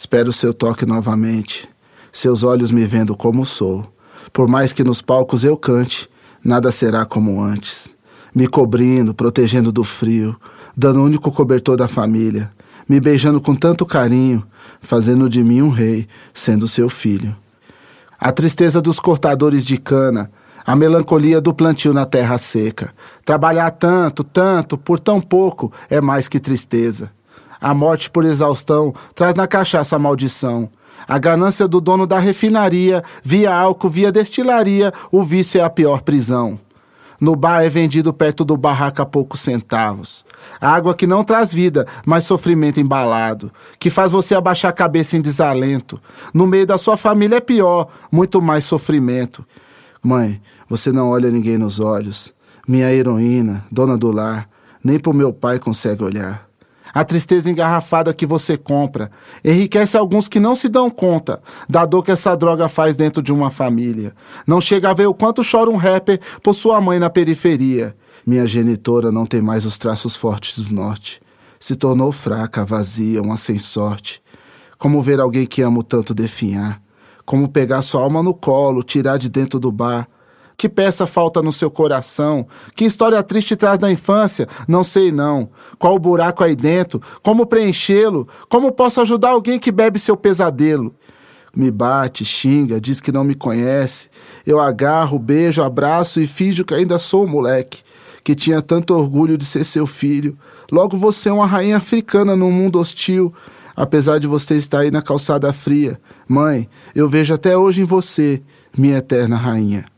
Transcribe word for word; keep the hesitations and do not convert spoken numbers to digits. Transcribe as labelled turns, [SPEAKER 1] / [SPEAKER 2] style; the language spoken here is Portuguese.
[SPEAKER 1] Espero seu toque novamente, seus olhos me vendo como sou. Por mais que nos palcos eu cante, nada será como antes. Me cobrindo, protegendo do frio, dando o único cobertor da família, me beijando com tanto carinho, fazendo de mim um rei, sendo seu filho. A tristeza dos cortadores de cana, a melancolia do plantio na terra seca. Trabalhar tanto, tanto, por tão pouco, é mais que tristeza. A morte por exaustão traz na cachaça a maldição. A ganância do dono da refinaria, via álcool, via destilaria, o vício é a pior prisão. No bar é vendido perto do barraco a poucos centavos. Água que não traz vida, mas sofrimento embalado, que faz você abaixar a cabeça em desalento. No meio da sua família é pior, muito mais sofrimento. Mãe, você não olha ninguém nos olhos. Minha heroína, dona do lar, nem pro meu pai consegue olhar. A tristeza engarrafada que você compra enriquece alguns que não se dão conta da dor que essa droga faz dentro de uma família. Não chega a ver o quanto chora um rapper por sua mãe na periferia. Minha genitora não tem mais os traços fortes do norte. Se tornou fraca, vazia, uma sem sorte. Como ver alguém que amo tanto definhar? Como pegar sua alma no colo, tirar de dentro do bar? Que peça falta no seu coração? Que história triste traz da infância? Não sei não. Qual o buraco aí dentro? Como preenchê-lo? Como posso ajudar alguém que bebe seu pesadelo? Me bate, xinga, diz que não me conhece. Eu agarro, beijo, abraço e finjo que ainda sou o moleque que tinha tanto orgulho de ser seu filho. Logo você é uma rainha africana num mundo hostil. Apesar de você estar aí na calçada fria. Mãe, eu vejo até hoje em você, minha eterna rainha.